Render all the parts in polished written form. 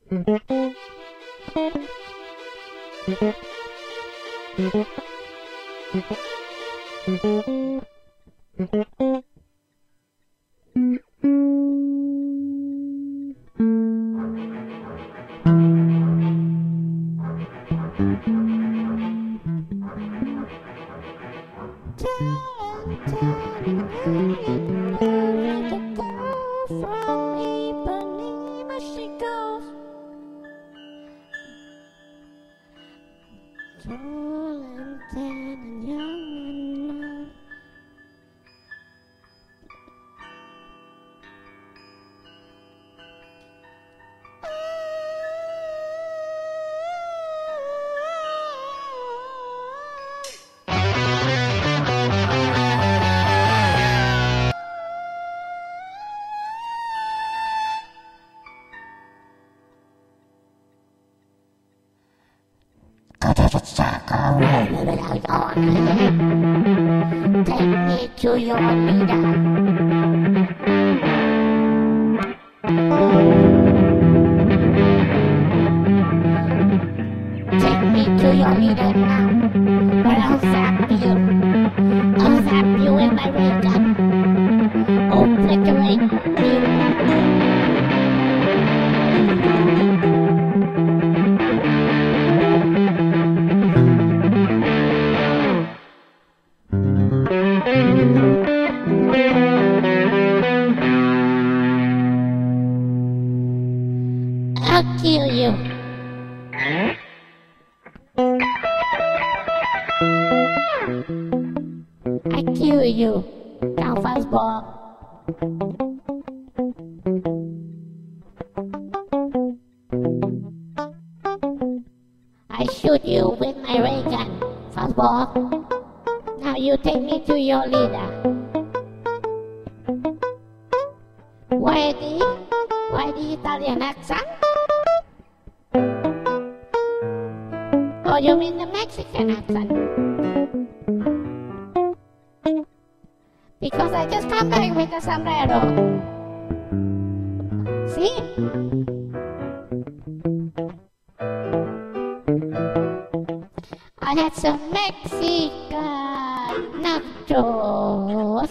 Take me to your leader. Take me to your leader now, or I'll zap you. I'll zap you with my ray gun. Obliterate you. I'll kill you. I kill you, Count Fuzzball. I shoot you with my ray gun, Fuzzball. Now you take me to your leader. Why the Italian accent? Oh, you mean the Mexican accent? Because I just come back with a sombrero. See? I had some Mexican nachos.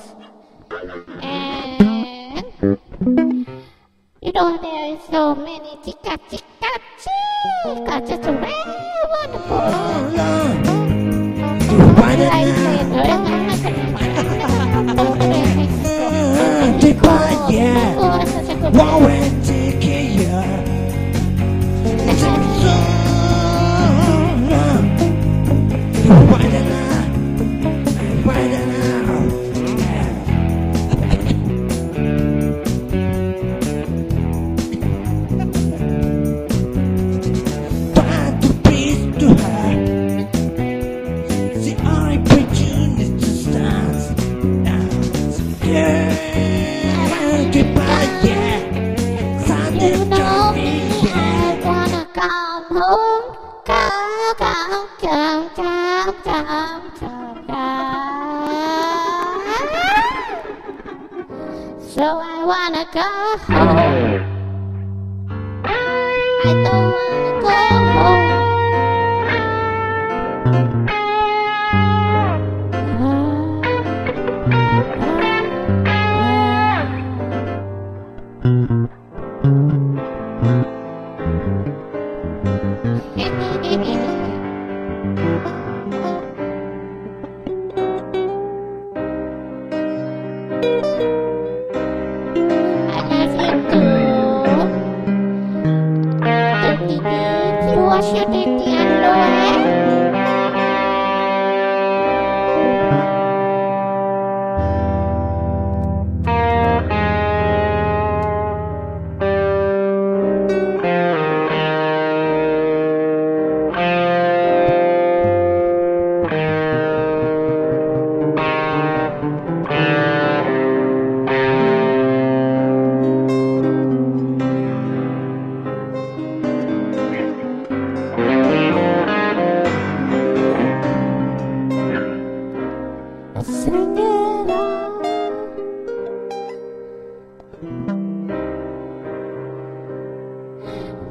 And you know there is so many chica. Just very wonderful. Like so I wanna go home. I don't wanna go home. Wash your dirty underwear.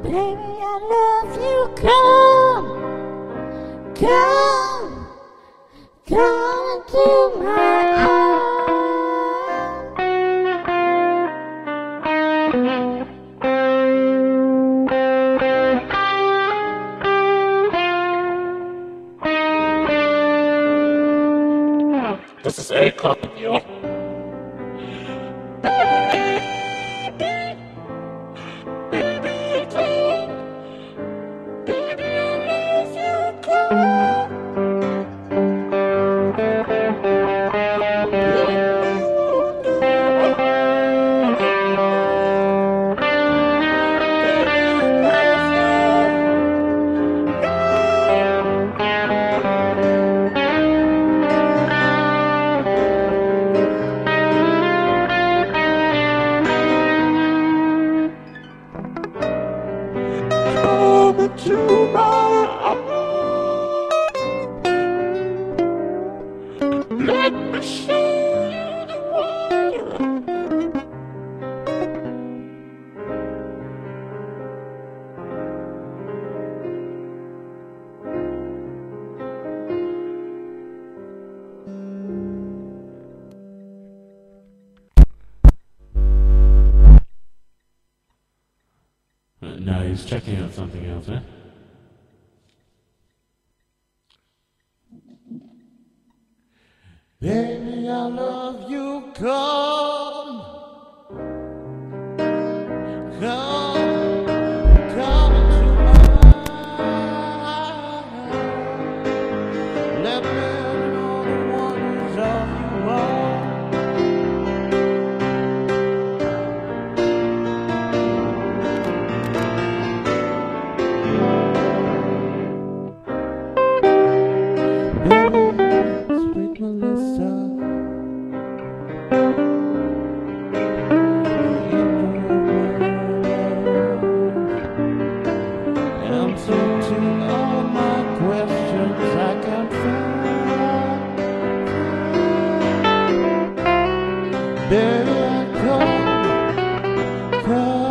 Baby, I love you. Come, come, come into my arms. This is Akon, yo. To my arms. Let me show you the world. Now he's checking out something else, eh? Baby, I love you. Come, come, come into my life. Let me know the wonders of you are. Sweet Melissa, answer to all my questions I can find. Baby, come, come.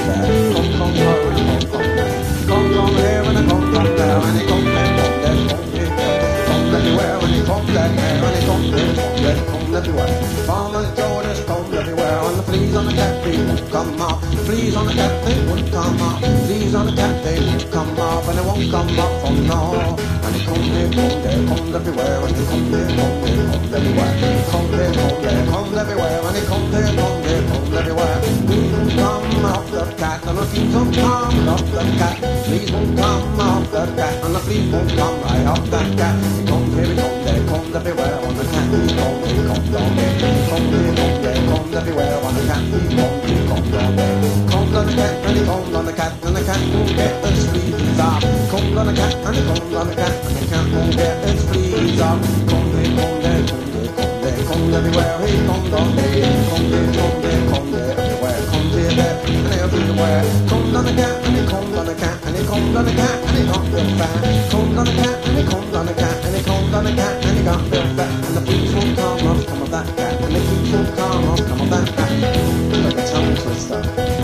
there, come here when I come there, and he come there, come everywhere when he come there, and he come everywhere. Fall on the shoulders, come everywhere. On the fleas on the cat, they won't come off. Fleas on the cat, they won't come off. Fleas on the cat, they won't come off, and they won't come off from now. And he come there, come everywhere, and he come there, come everywhere. Come there, come everywhere, and he come there, come everywhere. Fleas won't come off the cat, and the fleas won't come off the cat. Fleas won't come off the cat, and the fleas won't come right off the cat. He come here, come everywhere, on the cat, he come down there. Come everywhere, on the cat, he come down there. Come on the cat, and he comes on the cat, and the cat won't get the fleas off. Come on the cat, and he comes on the cat, and the cat won't get his fleas off. Come everywhere, he comes on there. Come everywhere, come there, and everywhere. Come on the cat, and he comes on the cat, and he comes on the cat, and he comes real fast. Come on the cat, and he comes on the cat, and he comes on the cat, and he got real fast. And the fleas won't come off that cat, and the fleas won't come off that cat. Like a tongue twister.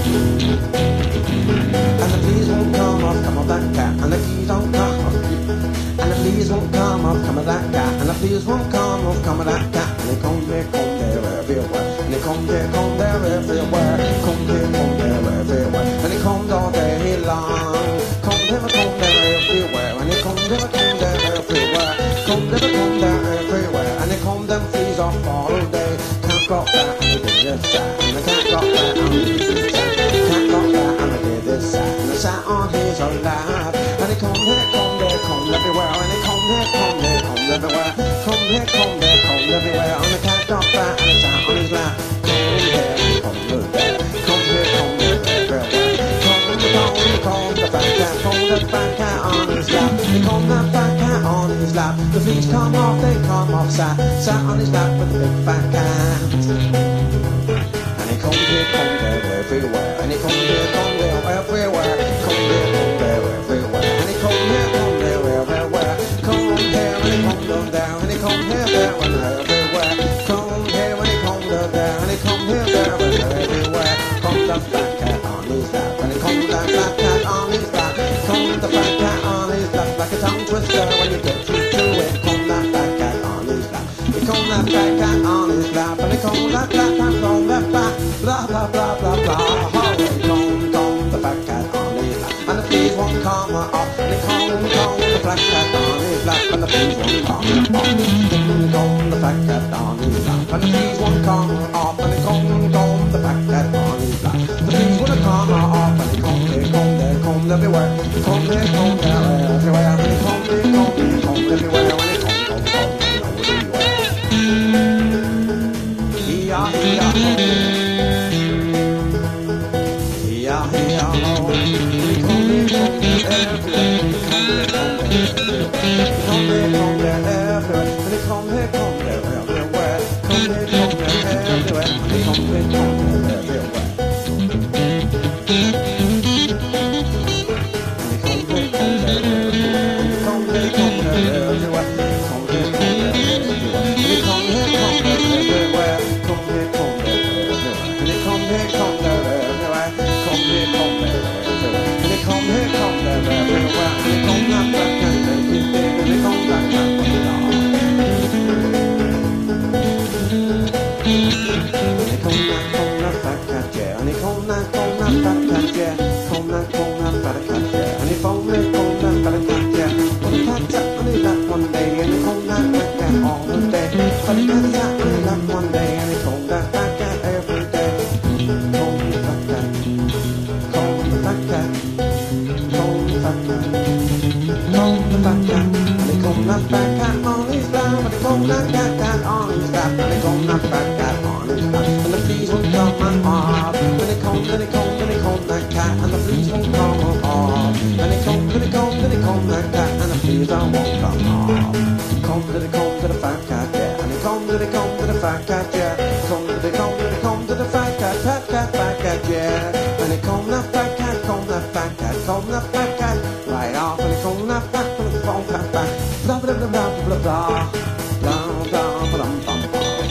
And the fleas won't come off that cat, and the fleas don't come off. And the fleas won't come off that cat, and the fleas won't come off that cat. And they come there everywhere. And they come there everywhere. Come there everywhere. And they come all day long. Come there everywhere. And they come there everywhere. Come there everywhere. And they come them fleas off all day. Can't got that, and they did this side. And they can't got that, and they did this side. Can't got that, and they did this side. And they sat on his lap. And they come here, come everywhere. And they come everywhere. Come everywhere. And they can't got that, and they sat on his lap. Come here, come there. Come everywhere. Come the fat cat, come the fat cat on his lap. They come that fat cat on his lap. The fleas come off, they come off, sat on his lap with the big fat cat. And he come there everywhere. And he come there everywhere. Come there everywhere. And he come there everywhere. Come here and he come down. And he come here there and everywhere. Come here and he come there. And he come here there and everywhere. Come the fat cat on his lap. And he come that fat cat on his lap. Come the fat cat on his lap like a tongue twister when you get through to it. Come that fat cat on his lap. He come that fat cat on his lap. And he come that fat cat on that fat. Blah blah blah blah blah. Come the fat cat on his lap. And the fleas won't come off. And he come the fat cat on his lap. And the fleas won't come off. Come the fat cat on his lap. And the fleas won't come off. And he come the fat cat on his lap. The fleas won't come off. And he come everywhere. Come there everywhere. And he come everywhere. When he come everywhere.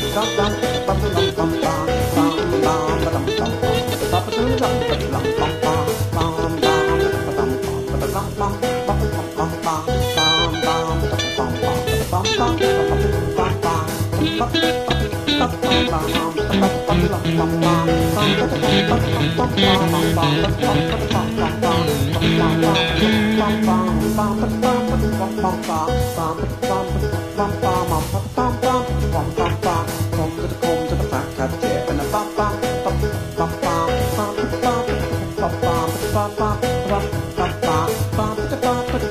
Bum bum bum bum bum bum bum bum bum bum bum bum bum bum bum Bum,